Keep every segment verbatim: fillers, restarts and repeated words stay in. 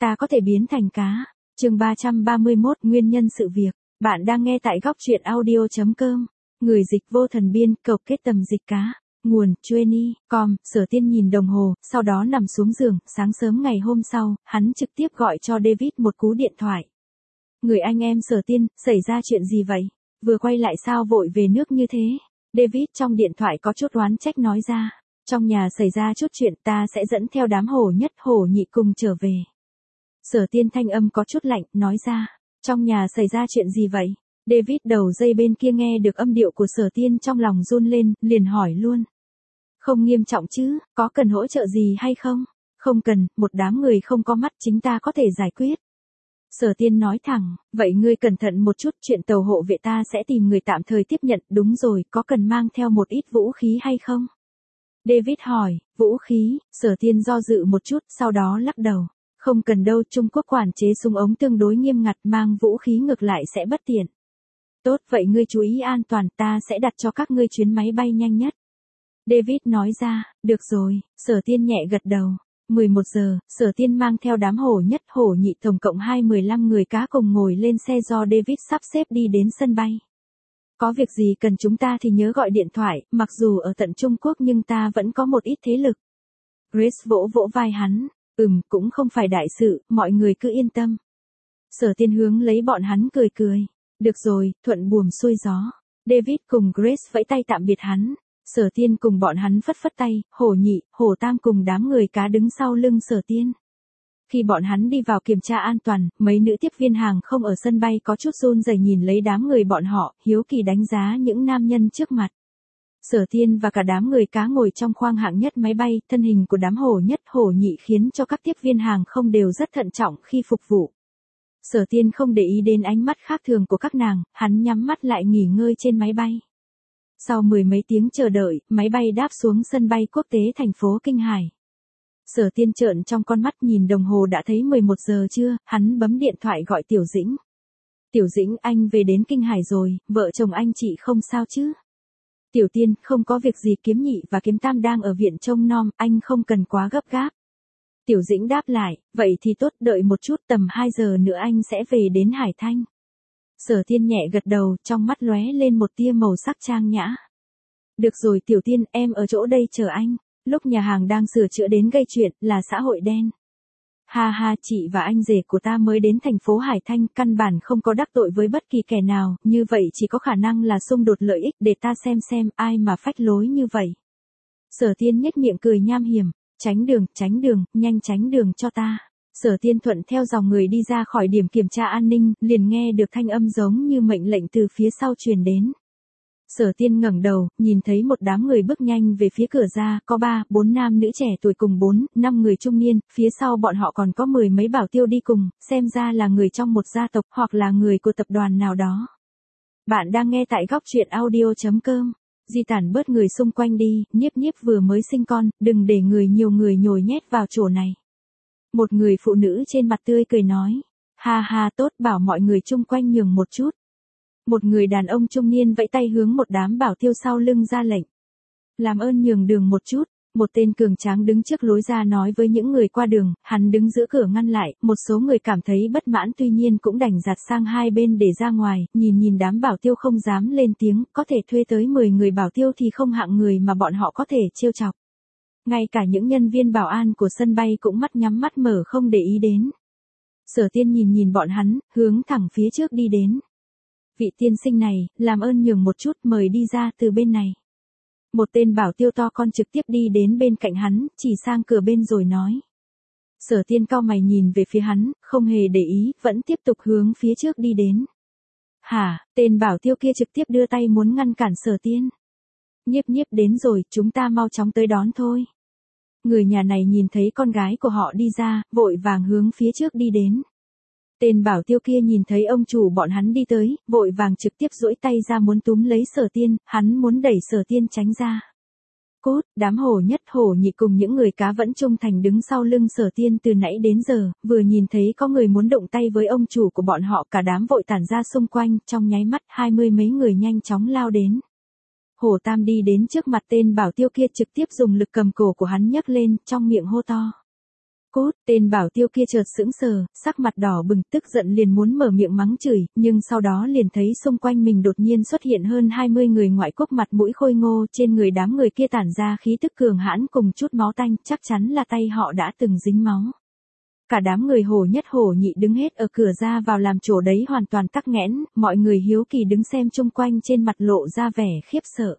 ta có thể biến thành cá. Chương ba trăm ba mươi mốt, nguyên nhân sự việc. Bạn đang nghe tại góc truyện audio chấm com. Người dịch vô thần biên, cầu kết tầm dịch cá. Nguồn, Chueny, com. Sở Tiên nhìn đồng hồ, sau đó nằm xuống giường. Sáng sớm ngày hôm sau, hắn trực tiếp gọi cho David một cú điện thoại. Người anh em Sở Tiên, xảy ra chuyện gì vậy? Vừa quay lại sao vội về nước như thế? David trong điện thoại có chút oán trách nói ra. Trong nhà xảy ra chút chuyện, ta sẽ dẫn theo đám hổ nhất hổ nhị cùng trở về. Sở Tiên thanh âm có chút lạnh, nói ra. Trong nhà xảy ra chuyện gì vậy? David đầu dây bên kia nghe được âm điệu của Sở Tiên trong lòng run lên, liền hỏi luôn. Không nghiêm trọng chứ, có cần hỗ trợ gì hay không? Không cần, một đám người không có mắt chính ta có thể giải quyết. Sở Tiên nói thẳng, vậy ngươi cẩn thận một chút, chuyện tàu hộ vệ ta sẽ tìm người tạm thời tiếp nhận, đúng rồi, có cần mang theo một ít vũ khí hay không? David hỏi, vũ khí, Sở Tiên do dự một chút, sau đó lắc đầu. Không cần đâu, Trung Quốc quản chế súng ống tương đối nghiêm ngặt, mang vũ khí ngược lại sẽ bất tiện. Tốt, vậy ngươi chú ý an toàn, ta sẽ đặt cho các ngươi chuyến máy bay nhanh nhất. David nói ra, được rồi, Sở Tiên nhẹ gật đầu. mười một giờ, Sở Tiên mang theo đám hổ nhất hổ nhị tổng cộng hai mươi lăm người cá cùng ngồi lên xe do David sắp xếp đi đến sân bay. Có việc gì cần chúng ta thì nhớ gọi điện thoại, mặc dù ở tận Trung Quốc nhưng ta vẫn có một ít thế lực. Grace vỗ vỗ vai hắn, ừm, cũng không phải đại sự, mọi người cứ yên tâm. Sở Tiên hướng lấy bọn hắn cười cười. Được rồi, thuận buồm xuôi gió. David cùng Grace vẫy tay tạm biệt hắn. Sở Tiên cùng bọn hắn phất phất tay, hổ nhị, hổ tam cùng đám người cá đứng sau lưng Sở Tiên. Khi bọn hắn đi vào kiểm tra an toàn, mấy nữ tiếp viên hàng không ở sân bay có chút run rẩy nhìn lấy đám người bọn họ, hiếu kỳ đánh giá những nam nhân trước mặt. Sở Tiên và cả đám người cá ngồi trong khoang hạng nhất máy bay, thân hình của đám hổ nhất hổ nhị khiến cho các tiếp viên hàng không đều rất thận trọng khi phục vụ. Sở Tiên không để ý đến ánh mắt khác thường của các nàng, hắn nhắm mắt lại nghỉ ngơi trên máy bay. Sau mười mấy tiếng chờ đợi, máy bay đáp xuống sân bay quốc tế thành phố Kinh Hải. Sở Tiên trợn trong con mắt nhìn đồng hồ đã thấy mười một giờ trưa, hắn bấm điện thoại gọi Tiểu Dĩnh. Tiểu Dĩnh, anh về đến Kinh Hải rồi, vợ chồng anh chị không sao chứ? Tiểu Tiên, không có việc gì, Kiếm Nhị và Kiếm Tam đang ở viện trông nom, anh không cần quá gấp gáp. Tiểu Dĩnh đáp lại, vậy thì tốt, đợi một chút, tầm hai giờ nữa anh sẽ về đến Hải Thanh. Sở Tiên nhẹ gật đầu, trong mắt lóe lên một tia màu sắc trang nhã. Được rồi Tiểu Tiên, em ở chỗ đây chờ anh. Lúc nhà hàng đang sửa chữa đến gây chuyện, là xã hội đen. Ha ha, chị và anh rể của ta mới đến thành phố Hải Thanh, căn bản không có đắc tội với bất kỳ kẻ nào, như vậy chỉ có khả năng là xung đột lợi ích, để ta xem xem ai mà phách lối như vậy. Sở Tiên nhếch miệng cười nham hiểm, tránh đường, tránh đường, nhanh tránh đường cho ta. Sở Tiên thuận theo dòng người đi ra khỏi điểm kiểm tra an ninh, liền nghe được thanh âm giống như mệnh lệnh từ phía sau truyền đến. Sở Tiên ngẩng đầu, nhìn thấy một đám người bước nhanh về phía cửa ra, có ba, bốn nam nữ trẻ tuổi cùng bốn, năm người trung niên, phía sau bọn họ còn có mười mấy bảo tiêu đi cùng, xem ra là người trong một gia tộc hoặc là người của tập đoàn nào đó. Bạn đang nghe tại góc truyện audio chấm com. Di tản bớt người xung quanh đi, Nhiếp Nhiếp vừa mới sinh con, đừng để người nhiều người nhồi nhét vào chỗ này. Một người phụ nữ trên mặt tươi cười nói, ha ha tốt, bảo mọi người chung quanh nhường một chút. Một người đàn ông trung niên vẫy tay hướng một đám bảo tiêu sau lưng ra lệnh. Làm ơn nhường đường một chút, một tên cường tráng đứng trước lối ra nói với những người qua đường, hắn đứng giữa cửa ngăn lại, một số người cảm thấy bất mãn tuy nhiên cũng đành giạt sang hai bên để ra ngoài, nhìn nhìn đám bảo tiêu không dám lên tiếng, có thể thuê tới mười người bảo tiêu thì không hạng người mà bọn họ có thể trêu chọc. Ngay cả những nhân viên bảo an của sân bay cũng mắt nhắm mắt mở không để ý đến. Sở Tiên nhìn nhìn bọn hắn, hướng thẳng phía trước đi đến. Vị tiên sinh này, làm ơn nhường một chút, mời đi ra từ bên này. Một tên bảo tiêu to con trực tiếp đi đến bên cạnh hắn, chỉ sang cửa bên rồi nói. Sở Tiên cau mày nhìn về phía hắn, không hề để ý, vẫn tiếp tục hướng phía trước đi đến. Hả, tên bảo tiêu kia trực tiếp đưa tay muốn ngăn cản Sở Tiên. Nhiếp Nhiếp đến rồi, chúng ta mau chóng tới đón thôi. Người nhà này nhìn thấy con gái của họ đi ra, vội vàng hướng phía trước đi đến. Tên bảo tiêu kia nhìn thấy ông chủ bọn hắn đi tới, vội vàng trực tiếp duỗi tay ra muốn túm lấy Sở Tiên, hắn muốn đẩy Sở Tiên tránh ra. Cốt, đám hổ nhất hổ nhị cùng những người cá vẫn trung thành đứng sau lưng Sở Tiên từ nãy đến giờ, vừa nhìn thấy có người muốn động tay với ông chủ của bọn họ, cả đám vội tản ra xung quanh, trong nháy mắt hai mươi mấy người nhanh chóng lao đến. Hổ Tam đi đến trước mặt tên bảo tiêu kia trực tiếp dùng lực cầm cổ của hắn nhấc lên, trong miệng hô to. Cút, tên bảo tiêu kia chợt sững sờ, sắc mặt đỏ bừng, tức giận liền muốn mở miệng mắng chửi, nhưng sau đó liền thấy xung quanh mình đột nhiên xuất hiện hơn hai mươi người ngoại quốc mặt mũi khôi ngô, trên người đám người kia tản ra khí tức cường hãn cùng chút máu tanh, chắc chắn là tay họ đã từng dính máu. Cả đám người hổ nhất hổ nhị đứng hết ở cửa ra vào làm chỗ đấy hoàn toàn tắc nghẽn, mọi người hiếu kỳ đứng xem chung quanh trên mặt lộ ra vẻ khiếp sợ.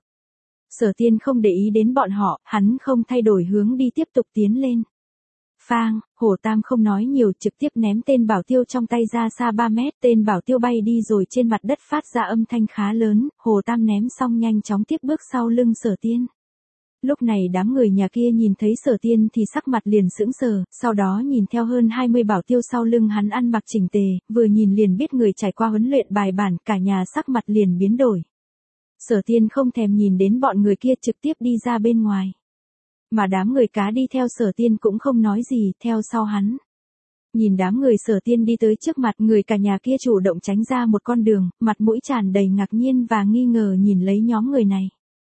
Sở Tiên không để ý đến bọn họ, hắn không thay đổi hướng đi tiếp tục tiến lên. Phang, Hồ Tam không nói nhiều trực tiếp ném tên bảo tiêu trong tay ra xa ba mét, tên bảo tiêu bay đi rồi trên mặt đất phát ra âm thanh khá lớn, Hồ Tam ném xong nhanh chóng tiếp bước sau lưng Sở Tiên. Lúc này đám người nhà kia nhìn thấy Sở Tiên thì sắc mặt liền sững sờ, sau đó nhìn theo hơn hai mươi bảo tiêu sau lưng hắn ăn mặc chỉnh tề, vừa nhìn liền biết người trải qua huấn luyện bài bản, cả nhà sắc mặt liền biến đổi. Sở Tiên không thèm nhìn đến bọn người kia trực tiếp đi ra bên ngoài. Mà đám người cá đi theo Sở Tiên cũng không nói gì, theo sau hắn. Nhìn đám người Sở Tiên đi tới trước mặt, người cả nhà kia chủ động tránh ra một con đường, mặt mũi tràn đầy ngạc nhiên và nghi ngờ nhìn lấy nhóm người này.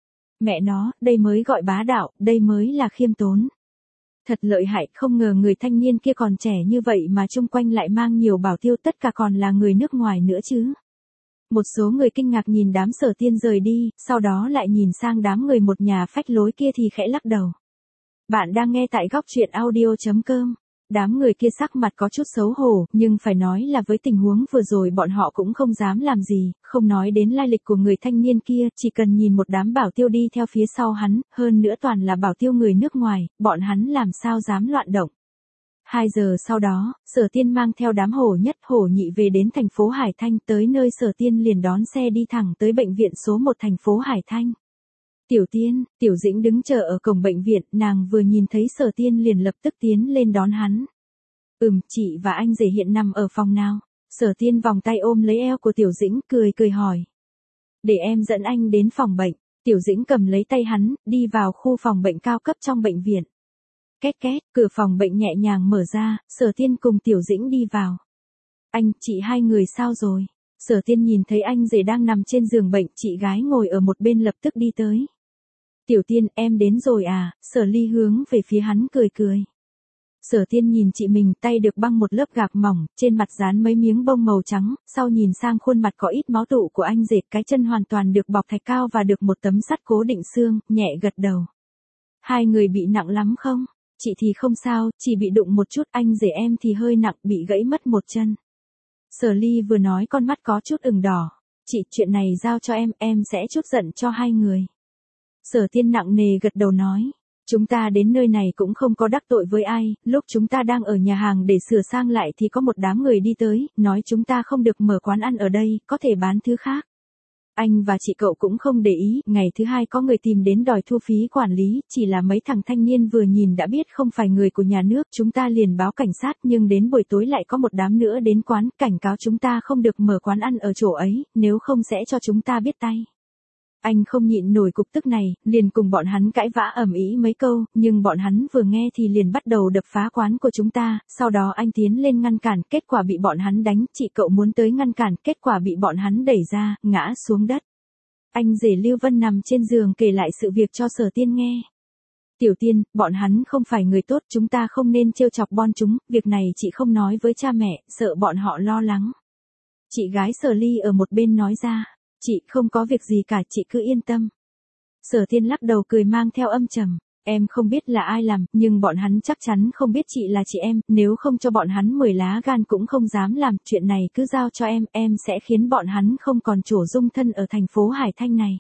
Mẹ nó, đây mới gọi bá đạo, đây mới là khiêm tốn. Thật lợi hại, không ngờ người thanh niên kia còn trẻ như vậy mà chung quanh lại mang nhiều bảo tiêu, tất cả còn là người nước ngoài nữa chứ. Một số người kinh ngạc nhìn đám Sở Tiên rời đi, sau đó lại nhìn sang đám người một nhà phách lối kia thì khẽ lắc đầu. Bạn đang nghe tại góc truyện audio chấm com. Đám người kia sắc mặt có chút xấu hổ, nhưng phải nói là với tình huống vừa rồi bọn họ cũng không dám làm gì, không nói đến lai lịch của người thanh niên kia, chỉ cần nhìn một đám bảo tiêu đi theo phía sau hắn, hơn nữa toàn là bảo tiêu người nước ngoài, bọn hắn làm sao dám loạn động. Hai giờ sau đó, Sở Tiên mang theo đám hổ nhất hổ nhị về đến thành phố Hải Thanh, tới nơi Sở Tiên liền đón xe đi thẳng tới bệnh viện số một thành phố Hải Thanh. Tiểu Tiên, Tiểu Dĩnh đứng chờ ở cổng bệnh viện, nàng vừa nhìn thấy Sở Tiên liền lập tức tiến lên đón hắn. Ừm, chị và anh rể hiện nằm ở phòng nào? Sở Tiên vòng tay ôm lấy eo của Tiểu Dĩnh, cười cười hỏi. Để em dẫn anh đến phòng bệnh. Tiểu Dĩnh cầm lấy tay hắn, đi vào khu phòng bệnh cao cấp trong bệnh viện. Két két, cửa phòng bệnh nhẹ nhàng mở ra, Sở Tiên cùng Tiểu Dĩnh đi vào. Anh, chị hai người sao rồi? Sở Tiên nhìn thấy anh rể đang nằm trên giường bệnh, chị gái ngồi ở một bên lập tức đi tới. Tiểu Tiên, em đến rồi à? Sở Ly hướng về phía hắn cười cười. Sở Tiên nhìn chị mình, tay được băng một lớp gạc mỏng, trên mặt dán mấy miếng bông màu trắng, sau nhìn sang khuôn mặt có ít máu tụ của anh rể, cái chân hoàn toàn được bọc thạch cao và được một tấm sắt cố định xương, nhẹ gật đầu. Hai người bị nặng lắm không? Chị thì không sao, chỉ bị đụng một chút, anh rể em thì hơi nặng, bị gãy mất một chân. Sở Ly vừa nói con mắt có chút ửng đỏ. Chị, chuyện này giao cho em, em sẽ chút giận cho hai người. Sở Tiên nặng nề gật đầu nói. Chúng ta đến nơi này cũng không có đắc tội với ai, lúc chúng ta đang ở nhà hàng để sửa sang lại thì có một đám người đi tới, nói chúng ta không được mở quán ăn ở đây, có thể bán thứ khác. Anh và chị cậu cũng không để ý, ngày thứ hai có người tìm đến đòi thu phí quản lý, chỉ là mấy thằng thanh niên vừa nhìn đã biết không phải người của nhà nước, chúng ta liền báo cảnh sát, nhưng đến buổi tối lại có một đám nữa đến quán, cảnh cáo chúng ta không được mở quán ăn ở chỗ ấy, nếu không sẽ cho chúng ta biết tay. Anh không nhịn nổi cục tức này, liền cùng bọn hắn cãi vã ầm ĩ mấy câu, nhưng bọn hắn vừa nghe thì liền bắt đầu đập phá quán của chúng ta, sau đó anh tiến lên ngăn cản, kết quả bị bọn hắn đánh, chị cậu muốn tới ngăn cản, kết quả bị bọn hắn đẩy ra, ngã xuống đất. Anh rể Lưu Vân nằm trên giường kể lại sự việc cho Sở Tiên nghe. Tiểu Tiên, bọn hắn không phải người tốt, chúng ta không nên trêu chọc bọn chúng, việc này chị không nói với cha mẹ, sợ bọn họ lo lắng. Chị gái Sở Ly ở một bên nói ra. Chị không có việc gì cả, chị cứ yên tâm. Sở Tiên lắc đầu cười mang theo âm trầm. Em không biết là ai làm, nhưng bọn hắn chắc chắn không biết chị là chị em, nếu không cho bọn hắn mười lá gan cũng không dám làm, chuyện này cứ giao cho em, em sẽ khiến bọn hắn không còn chỗ dung thân ở thành phố Hải Thanh này.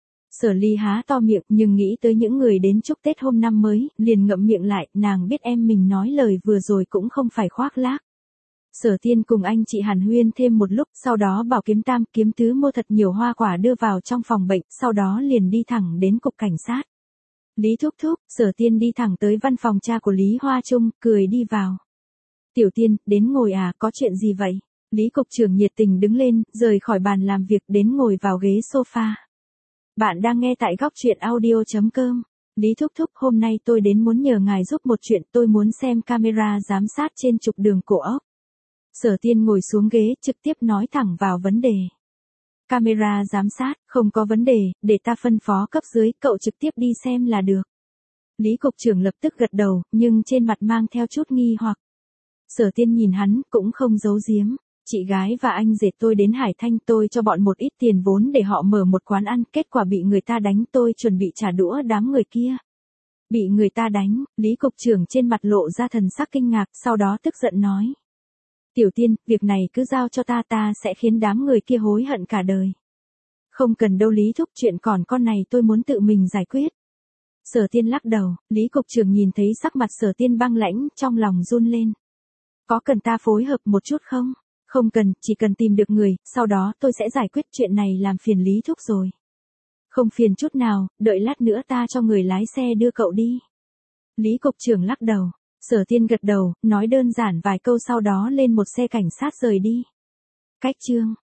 Sở Ly há to miệng, nhưng nghĩ tới những người đến chúc Tết hôm năm mới, liền ngậm miệng lại, nàng biết em mình nói lời vừa rồi cũng không phải khoác lác. Sở Tiên cùng anh chị hàn huyên thêm một lúc, sau đó bảo kiếm tam, kiếm tứ mua thật nhiều hoa quả đưa vào trong phòng bệnh, sau đó liền đi thẳng đến cục cảnh sát. Lý thúc thúc, Sở Tiên đi thẳng tới văn phòng cha của Lý Hoa Trung, cười đi vào. Tiểu Tiên, đến ngồi à, có chuyện gì vậy? Lý cục trưởng nhiệt tình đứng lên, rời khỏi bàn làm việc đến ngồi vào ghế sofa. Bạn đang nghe tại góc truyện audio chấm com. Lý thúc thúc, hôm nay tôi đến muốn nhờ ngài giúp một chuyện, tôi muốn xem camera giám sát trên trục đường cổ ốc. Sở Tiên ngồi xuống ghế, trực tiếp nói thẳng vào vấn đề. Camera giám sát, không có vấn đề, để ta phân phó cấp dưới, cậu trực tiếp đi xem là được. Lý cục trưởng lập tức gật đầu, nhưng trên mặt mang theo chút nghi hoặc. Sở Tiên nhìn hắn, cũng không giấu giếm. Chị gái và anh rể tôi đến Hải Thanh, tôi cho bọn một ít tiền vốn để họ mở một quán ăn, kết quả bị người ta đánh, tôi chuẩn bị trả đũa đám người kia. Bị người ta đánh, Lý cục trưởng trên mặt lộ ra thần sắc kinh ngạc, sau đó tức giận nói. Tiểu Tiên, việc này cứ giao cho ta, ta sẽ khiến đám người kia hối hận cả đời. Không cần đâu Lý thúc, chuyện còn con này tôi muốn tự mình giải quyết. Sở Tiên lắc đầu, Lý cục trưởng nhìn thấy sắc mặt Sở Tiên băng lãnh, trong lòng run lên. Có cần ta phối hợp một chút không? Không cần, chỉ cần tìm được người, sau đó tôi sẽ giải quyết chuyện này, làm phiền Lý thúc rồi. Không phiền chút nào, đợi lát nữa ta cho người lái xe đưa cậu đi. Lý cục trưởng lắc đầu. Sở Tiên gật đầu, nói đơn giản vài câu sau đó lên một xe cảnh sát rời đi. Cách chương